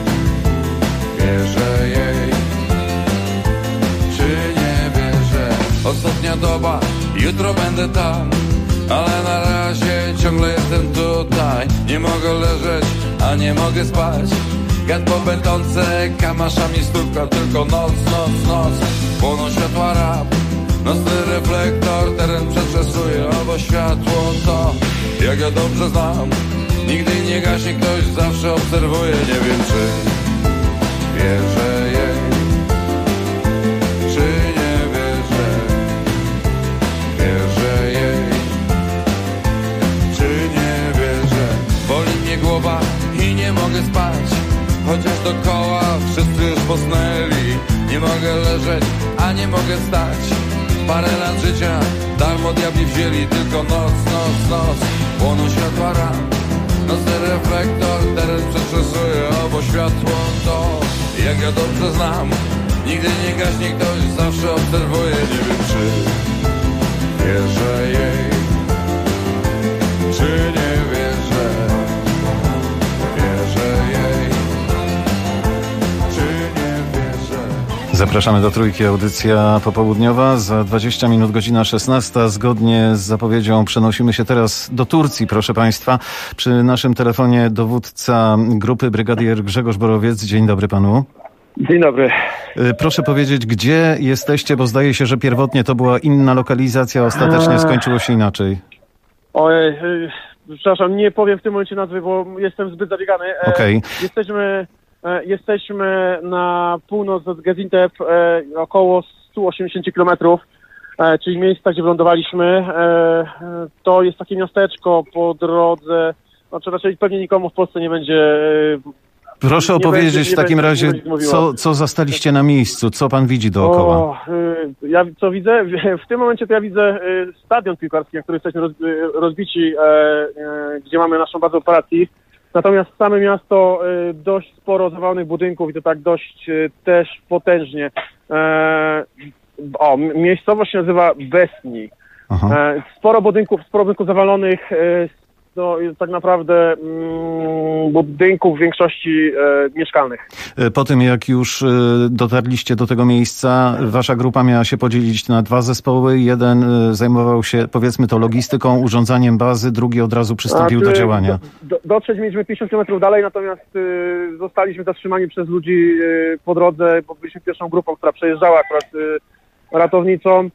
Wierzę jej, czy nie wierzę. Ostatnia doba, jutro będę tam, ale na razie ciągle jestem tutaj. Nie mogę leżeć, a nie mogę spać. Gad po betonce, kamaszami stuka. Tylko noc, noc, noc. Płoną światła ramp. Nocny reflektor teren przetrzesuje, bo światło to, jak ja dobrze znam, nigdy nie gaśnie, ktoś zawsze obserwuje. Nie wiem, czy wierzę jej, czy nie wierzę. Wierzę jej, czy nie wierzę. Boli mnie głowa i nie mogę mogę spać, chociaż dookoła wszyscy już posnęli. Nie mogę leżeć, a nie mogę stać. Parę lat życia darmo diabli wzięli. Tylko noc, noc, noc, płoną światła ram. Nocny reflektor teren przeczesuje, bo światło to, jak ja dobrze znam, nigdy nie gaśnie, ktoś zawsze obserwuje. Nie wiem, czy wierzę jej, czy nie wierzę. Wierzę jej, czy nie wierzę. Zapraszamy do Trójki, audycja popołudniowa. Za 20 minut godzina 16. Zgodnie z zapowiedzią przenosimy się teraz do Turcji, proszę Państwa. Przy naszym telefonie dowódca grupy brygadier Grzegorz Borowiec. Dzień dobry panu. Dzień dobry. Proszę powiedzieć, gdzie jesteście, bo zdaje się, że pierwotnie to była inna lokalizacja, ostatecznie skończyło się inaczej. Ojej, przepraszam, nie powiem w tym momencie nazwy, bo jestem zbyt zabiegany. Okej. Jesteśmy na północ od Gaziantep, około 180 km, czyli miejsca, gdzie wylądowaliśmy. To jest takie miasteczko po drodze, znaczy raczej pewnie nikomu w Polsce nie będzie... Proszę opowiedzieć w takim razie, co zastaliście na miejscu, co pan widzi dookoła? Ja co widzę? W tym momencie to ja widzę stadion piłkarski, na który jesteśmy rozbici, gdzie mamy naszą bazę operacji. Natomiast same miasto, dość sporo zawalonych budynków i to tak dość też potężnie. Miejscowość się nazywa Besni. Sporo budynków zawalonych, no tak naprawdę budynków w większości mieszkalnych. Po tym jak już dotarliście do tego miejsca, wasza grupa miała się podzielić na dwa zespoły. Jeden zajmował się, powiedzmy to, logistyką, urządzaniem bazy, drugi od razu przystąpił do działania. Dotrzeć mieliśmy 50 km dalej, natomiast zostaliśmy zatrzymani przez ludzi po drodze, bo byliśmy pierwszą grupą, która przejeżdżała akurat ratownicą.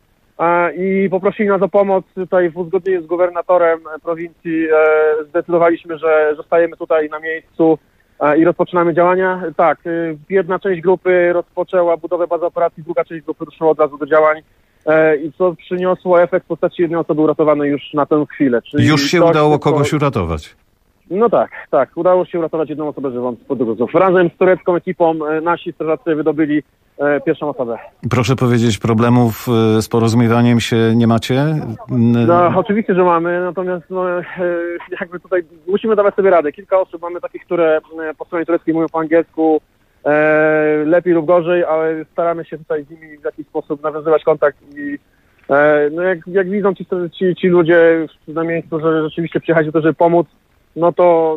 I poprosili nas o pomoc. Tutaj w uzgodnieniu z gubernatorem prowincji zdecydowaliśmy, że zostajemy tutaj na miejscu i rozpoczynamy działania. Tak, jedna część grupy rozpoczęła budowę bazy operacji, druga część grupy ruszyła od razu do działań i co przyniosło efekt w postaci jednej osoby uratowanej już na tę chwilę. Czyli już się udało kogoś uratować? No tak. Udało się uratować jedną osobę żywą z podróżów. Razem z turecką ekipą nasi strażacy wydobyli pierwszą osobę. Proszę powiedzieć, problemów z porozumiewaniem się nie macie? No oczywiście, że mamy, natomiast jakby tutaj musimy dawać sobie radę. Kilka osób mamy takich, które po stronie tureckiej mówią po angielsku lepiej lub gorzej, ale staramy się tutaj z nimi w jakiś sposób nawiązywać kontakt i jak widzą ci ludzie na miejscu, że rzeczywiście przyjechali to, żeby pomóc, no to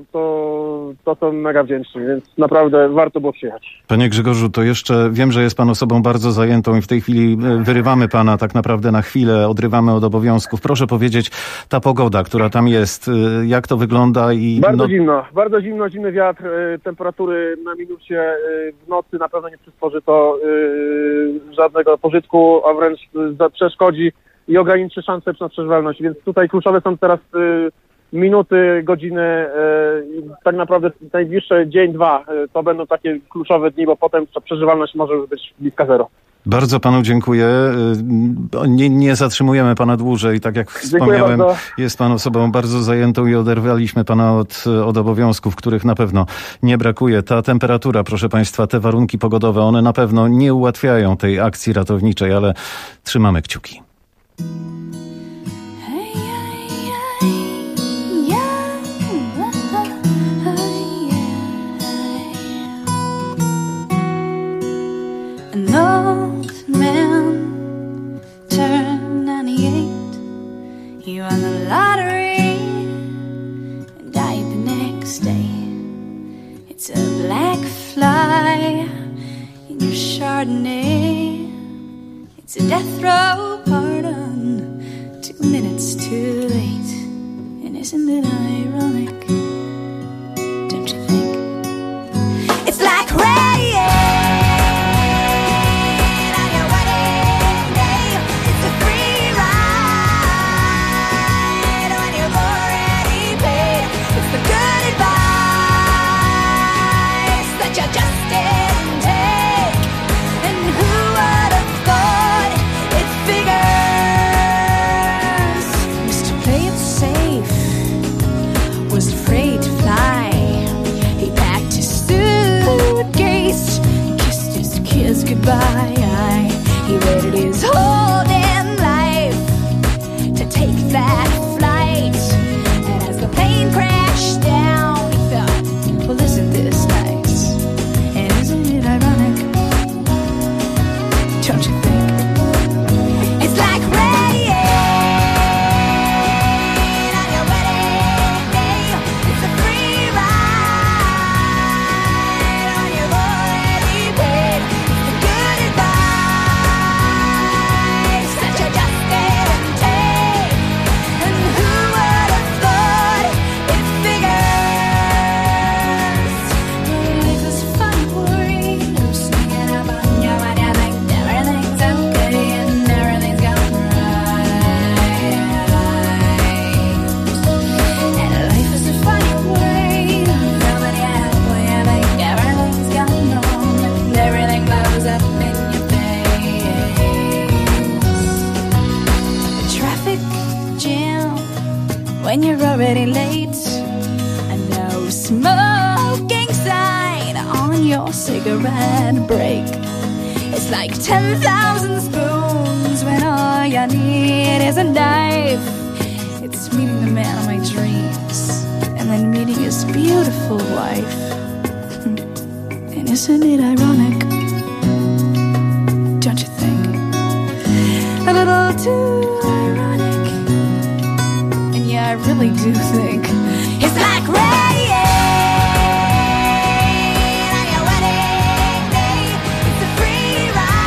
są mega wdzięczni, więc naprawdę warto było przyjechać. Panie Grzegorzu, to jeszcze wiem, że jest pan osobą bardzo zajętą i w tej chwili wyrywamy pana tak naprawdę na chwilę, odrywamy od obowiązków. Proszę powiedzieć, ta pogoda, która tam jest, jak to wygląda? Bardzo zimno, zimny wiatr, temperatury na minusie, w nocy na pewno nie przysporzy to żadnego pożytku, a wręcz przeszkodzi i ograniczy szansę na przeżywalność, więc tutaj kluczowe są teraz minuty, godziny, tak naprawdę najbliższy dzień, dwa to będą takie kluczowe dni, bo potem przeżywalność może już być bliska zero. Bardzo panu dziękuję. Nie zatrzymujemy pana dłużej. Tak jak wspomniałem, jest pan osobą bardzo zajętą i oderwaliśmy pana od obowiązków, których na pewno nie brakuje. Ta temperatura, proszę państwa, te warunki pogodowe, one na pewno nie ułatwiają tej akcji ratowniczej, ale trzymamy kciuki. You won the lottery and died the next day. It's a black fly in your Chardonnay. It's a death row pardon, 2 minutes too late. And isn't it ironic? Don't you think? It's like rain. touchdown. He thought, well, isn't this nice? And isn't it ironic? Don't you think? It's like rain on your wedding day. It's a free ride on your already paid. The good advice that you just get and take. And who would have thought it figures? Life is fun for you, sneaking up on you when you think everything's okay and everything's going right. And life is a funny way, nobody out when you think everything's going wrong and everything blows up in your face. The traffic jam when you're already late, and no smoking sign on your cigarette break. It's like 10,000 spoons when all you need is a knife. It's meeting the man of my dreams and then meeting his beautiful wife. And isn't it ironic? Don't you think? A little too ironic. And yeah, I really do think it's like rain on your wedding day. It's a free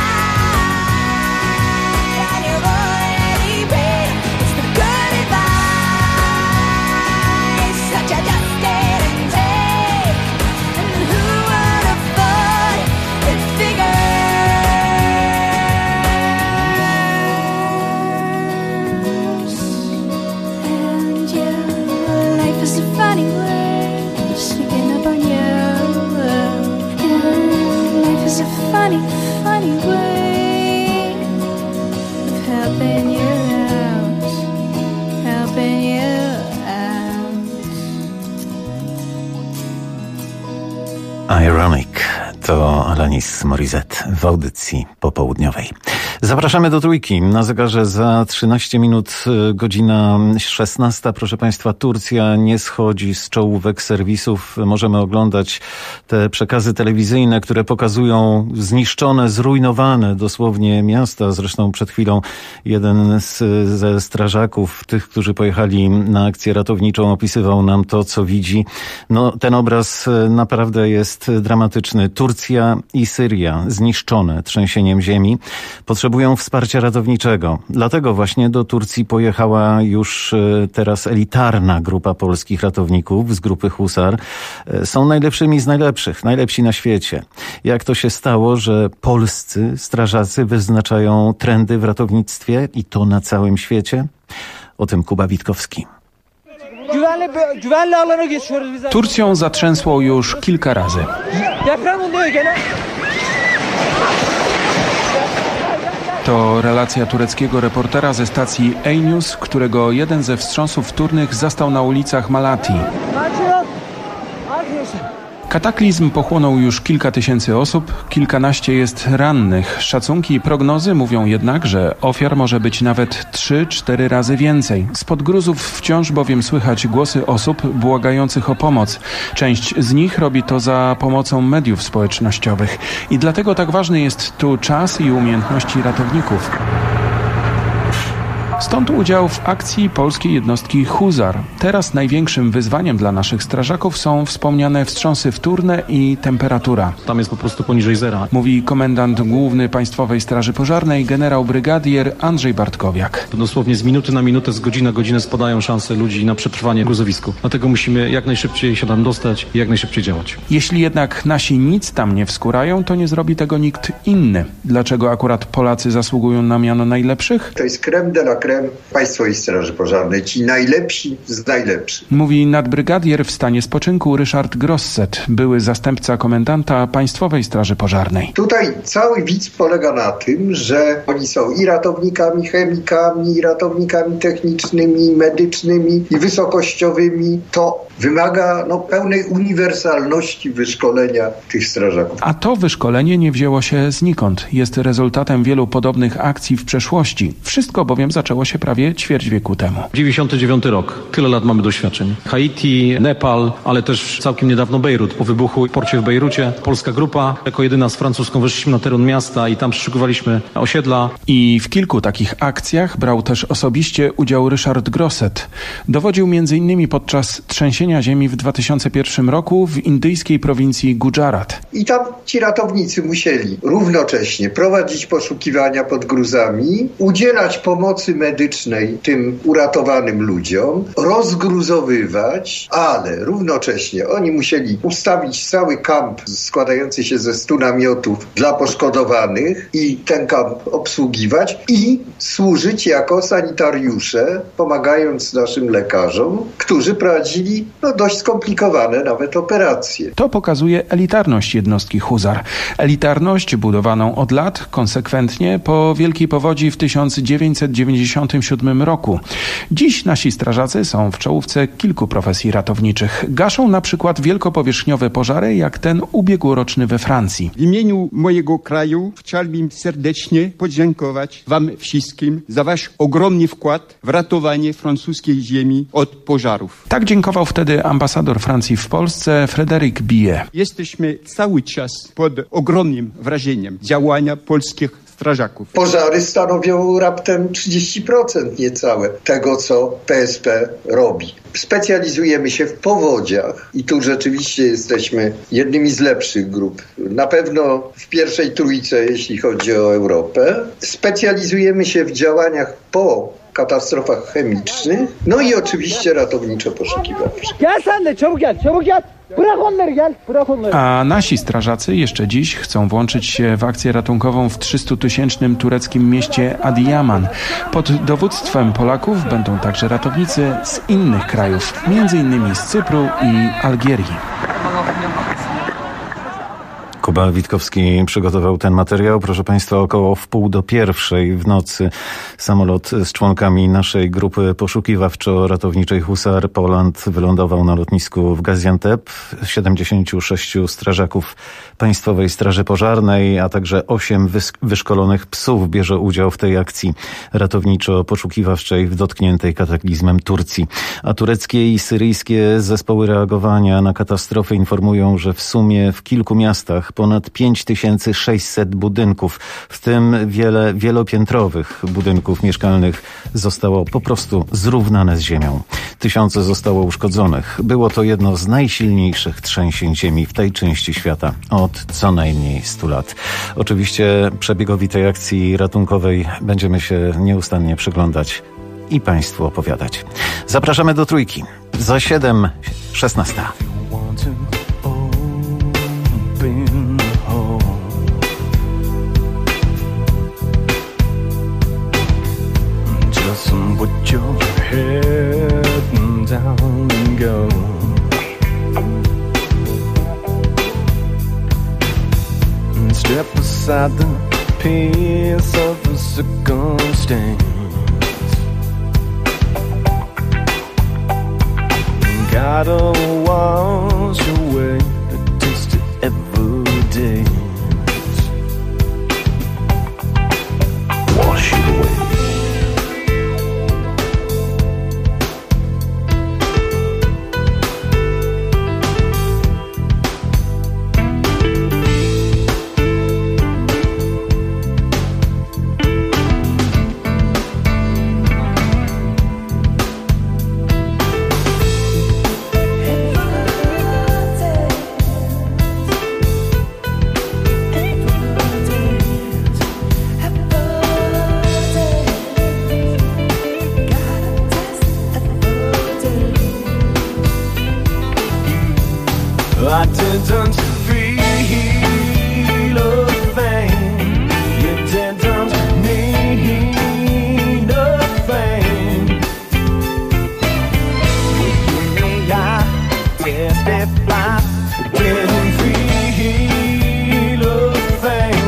ride on your already paid. It's the good advice that you just get and take. And who would have thought it figures? And yeah, life is a funny way, sneaking up on you. Yeah, life is a funny, funny way of helping you out, helping you out. Ironic to Alanis Morissette w audycji popołudniowej. Zapraszamy do Trójki. Na zegarze za 13 minut godzina 16. Proszę Państwa, Turcja nie schodzi z czołówek serwisów. Możemy oglądać te przekazy telewizyjne, które pokazują zniszczone, zrujnowane dosłownie miasta. Zresztą przed chwilą jeden ze strażaków, tych, którzy pojechali na akcję ratowniczą, opisywał nam to, co widzi. No, ten obraz naprawdę jest dramatyczny. Turcja i Syria zniszczone trzęsieniem ziemi. Potrzebują wsparcia ratowniczego. Dlatego właśnie do Turcji pojechała już teraz elitarna grupa polskich ratowników z grupy Husar. Są najlepszymi z najlepszych, najlepsi na świecie. Jak to się stało, że polscy strażacy wyznaczają trendy w ratownictwie i to na całym świecie? O tym Kuba Witkowski. Turcją zatrzęsło już kilka razy. To relacja tureckiego reportera ze stacji A-News, którego jeden ze wstrząsów wtórnych zastał na ulicach Malaty. Kataklizm pochłonął już kilka tysięcy osób, kilkanaście jest rannych. Szacunki i prognozy mówią jednak, że ofiar może być nawet 3-4 razy więcej. Spod gruzów wciąż bowiem słychać głosy osób błagających o pomoc. Część z nich robi to za pomocą mediów społecznościowych. I dlatego tak ważny jest tu czas i umiejętności ratowników. Stąd udział w akcji polskiej jednostki Husar. Teraz największym wyzwaniem dla naszych strażaków są wspomniane wstrząsy wtórne i temperatura. Tam jest po prostu poniżej zera. Mówi komendant główny Państwowej Straży Pożarnej, generał brygadier Andrzej Bartkowiak. Dosłownie z minuty na minutę, z godziny na godzinę spadają szanse ludzi na przetrwanie w gruzowisku. Dlatego musimy jak najszybciej się tam dostać i jak najszybciej działać. Jeśli jednak nasi nic tam nie wskórają, to nie zrobi tego nikt inny. Dlaczego akurat Polacy zasługują na miano najlepszych? To jest crème de la crème Państwowej Straży Pożarnej, ci najlepsi z najlepszych. Mówi nadbrygadier w stanie spoczynku Ryszard Grosset, były zastępca komendanta Państwowej Straży Pożarnej. Tutaj cały widz polega na tym, że oni są i ratownikami, chemikami, i ratownikami technicznymi, medycznymi i wysokościowymi. To wymaga pełnej uniwersalności wyszkolenia tych strażaków. A to wyszkolenie nie wzięło się znikąd. Jest rezultatem wielu podobnych akcji w przeszłości. Wszystko bowiem zaczęło zaczęło się prawie ćwierć wieku temu. 99 rok. Tyle lat mamy doświadczeń. Haiti, Nepal, ale też całkiem niedawno Bejrut. Po wybuchu w porcie w Bejrucie polska grupa jako jedyna z francuską weszliśmy na teren miasta i tam przeszukowaliśmy osiedla. I w kilku takich akcjach brał też osobiście udział Ryszard Grosset. Dowodził m.in. podczas trzęsienia ziemi w 2001 roku w indyjskiej prowincji Gujarat. I tam ci ratownicy musieli równocześnie prowadzić poszukiwania pod gruzami, udzielać pomocy medycznej tym uratowanym ludziom, rozgruzowywać, ale równocześnie oni musieli ustawić cały kamp składający się ze 100 namiotów dla poszkodowanych i ten kamp obsługiwać i służyć jako sanitariusze, pomagając naszym lekarzom, którzy prowadzili dość skomplikowane nawet operacje. To pokazuje elitarność jednostki Huzar. Elitarność budowaną od lat, konsekwentnie, po Wielkiej Powodzi w 1997 roku. Dziś nasi strażacy są w czołówce kilku profesji ratowniczych. Gaszą na przykład wielkopowierzchniowe pożary, jak ten ubiegłoroczny we Francji. W imieniu mojego kraju chciałbym serdecznie podziękować wam wszystkim za wasz ogromny wkład w ratowanie francuskiej ziemi od pożarów. Tak dziękował wtedy ambasador Francji w Polsce, Frédéric Billet. Jesteśmy cały czas pod ogromnym wrażeniem działania polskich strażaków. Pożary stanowią raptem 30% niecałe tego, co PSP robi. Specjalizujemy się w powodziach i tu rzeczywiście jesteśmy jednymi z lepszych grup. Na pewno w pierwszej trójce, jeśli chodzi o Europę. Specjalizujemy się w działaniach po katastrofach chemicznych, no i oczywiście ratowniczo-poszukiwawczych. A nasi strażacy jeszcze dziś chcą włączyć się w akcję ratunkową w 300-tysięcznym tureckim mieście Adiyaman. Pod dowództwem Polaków będą także ratownicy z innych krajów, m.in. z Cypru i Algierii. Kuba Witkowski przygotował ten materiał. Proszę Państwa, około 12:30 w nocy samolot z członkami naszej grupy poszukiwawczo-ratowniczej Husar Poland wylądował na lotnisku w Gaziantep. 76 strażaków Państwowej Straży Pożarnej, a także 8 wyszkolonych psów bierze udział w tej akcji ratowniczo-poszukiwawczej w dotkniętej kataklizmem Turcji. A tureckie i syryjskie zespoły reagowania na katastrofę informują, że w sumie w kilku miastach ponad 5600 budynków, w tym wiele wielopiętrowych budynków mieszkalnych zostało po prostu zrównane z ziemią. Tysiące zostało uszkodzonych. Było to jedno z najsilniejszych trzęsień ziemi w tej części świata od co najmniej 100 lat. Oczywiście przebiegowi tej akcji ratunkowej będziemy się nieustannie przyglądać i Państwu opowiadać. Zapraszamy do Trójki. Za 7:16. Put your head down and go. And step aside the pace of the circumstance. Gotta wash away the taste of evidence. Wash it away. I didn't feel a thing. You didn't mean a thing. With me, I testify. Didn't feel a thing.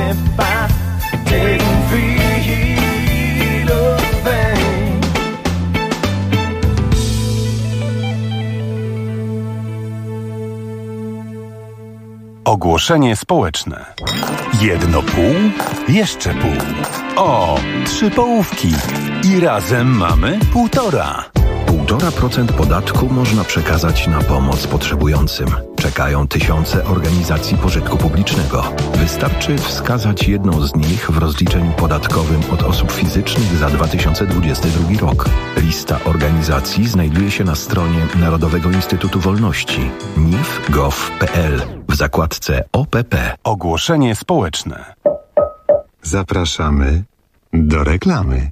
if I didn't feel a thing. Ogłoszenie społeczne. Jedno pół, jeszcze pół. O, 3 połówki. I razem mamy 1,5. 1,5% podatku można przekazać na pomoc potrzebującym. Czekają tysiące organizacji pożytku publicznego. Wystarczy wskazać jedną z nich w rozliczeniu podatkowym od osób fizycznych za 2022 rok. Lista organizacji znajduje się na stronie Narodowego Instytutu Wolności nif.gov.pl w zakładce OPP. Ogłoszenie społeczne. Zapraszamy do reklamy.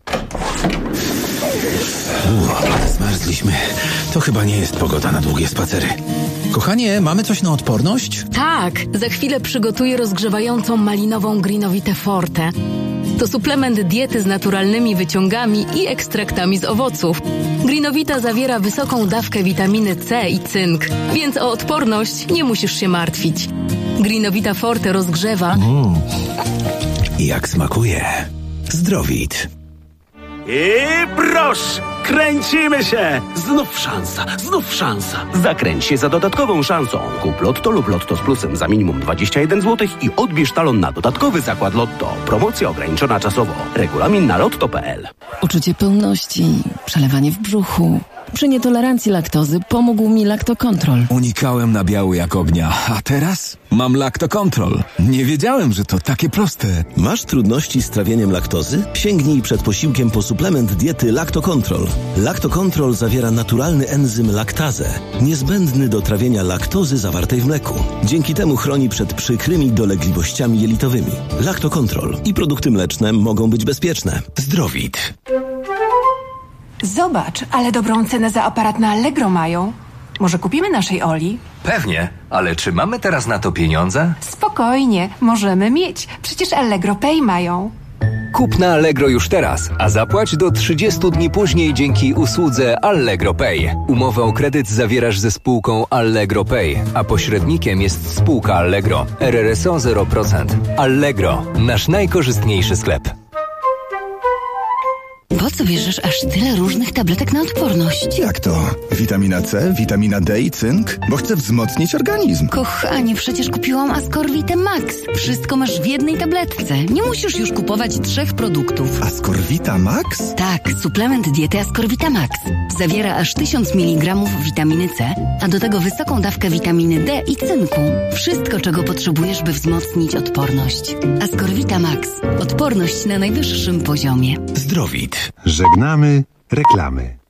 Zmarzliśmy. To chyba nie jest pogoda na długie spacery. Kochanie, mamy coś na odporność? Tak, za chwilę przygotuję rozgrzewającą malinową Greenowitę Forte. To suplement diety z naturalnymi wyciągami i ekstraktami z owoców. Greenowita zawiera wysoką dawkę witaminy C i cynk, więc o odporność nie musisz się martwić. Greenowita Forte rozgrzewa... Jak smakuje. Zdrowit. I proszę, kręcimy się! Znów szansa. Zakręć się za dodatkową szansą. Kup Lotto lub Lotto z plusem za minimum 21 zł i odbierz talon na dodatkowy zakład Lotto. Promocja ograniczona czasowo. Regulamin na lotto.pl. Uczucie pełności, przelewanie w brzuchu. Przy nietolerancji laktozy pomógł mi Lactocontrol. Unikałem nabiału jak ognia, a teraz mam Lactocontrol. Nie wiedziałem, że to takie proste. Masz trudności z trawieniem laktozy? Sięgnij przed posiłkiem po suplement diety Lactocontrol. Lactocontrol zawiera naturalny enzym laktazę, niezbędny do trawienia laktozy zawartej w mleku. Dzięki temu chroni przed przykrymi dolegliwościami jelitowymi. Lactocontrol i produkty mleczne mogą być bezpieczne. Zdrowit. Zobacz, ale dobrą cenę za aparat na Allegro mają. Może kupimy naszej Oli? Pewnie, ale czy mamy teraz na to pieniądze? Spokojnie, możemy mieć. Przecież Allegro Pay mają. Kup na Allegro już teraz, a zapłać do 30 dni później dzięki usłudze Allegro Pay. Umowę o kredyt zawierasz ze spółką Allegro Pay, a pośrednikiem jest spółka Allegro. RRSO 0%. Allegro, nasz najkorzystniejszy sklep. Po co bierzesz aż tyle różnych tabletek na odporność? Jak to? Witamina C, witamina D i cynk? Bo chcę wzmocnić organizm. Kochanie, przecież kupiłam Ascorvitę Max. Wszystko masz w jednej tabletce. Nie musisz już kupować 3 produktów. Ascorvita Max? Tak, suplement diety Ascorvita Max. Zawiera aż 1000 mg witaminy C, a do tego wysoką dawkę witaminy D i cynku. Wszystko, czego potrzebujesz, by wzmocnić odporność. Ascorvita Max. Odporność na najwyższym poziomie. Zdrowit. Żegnamy reklamy.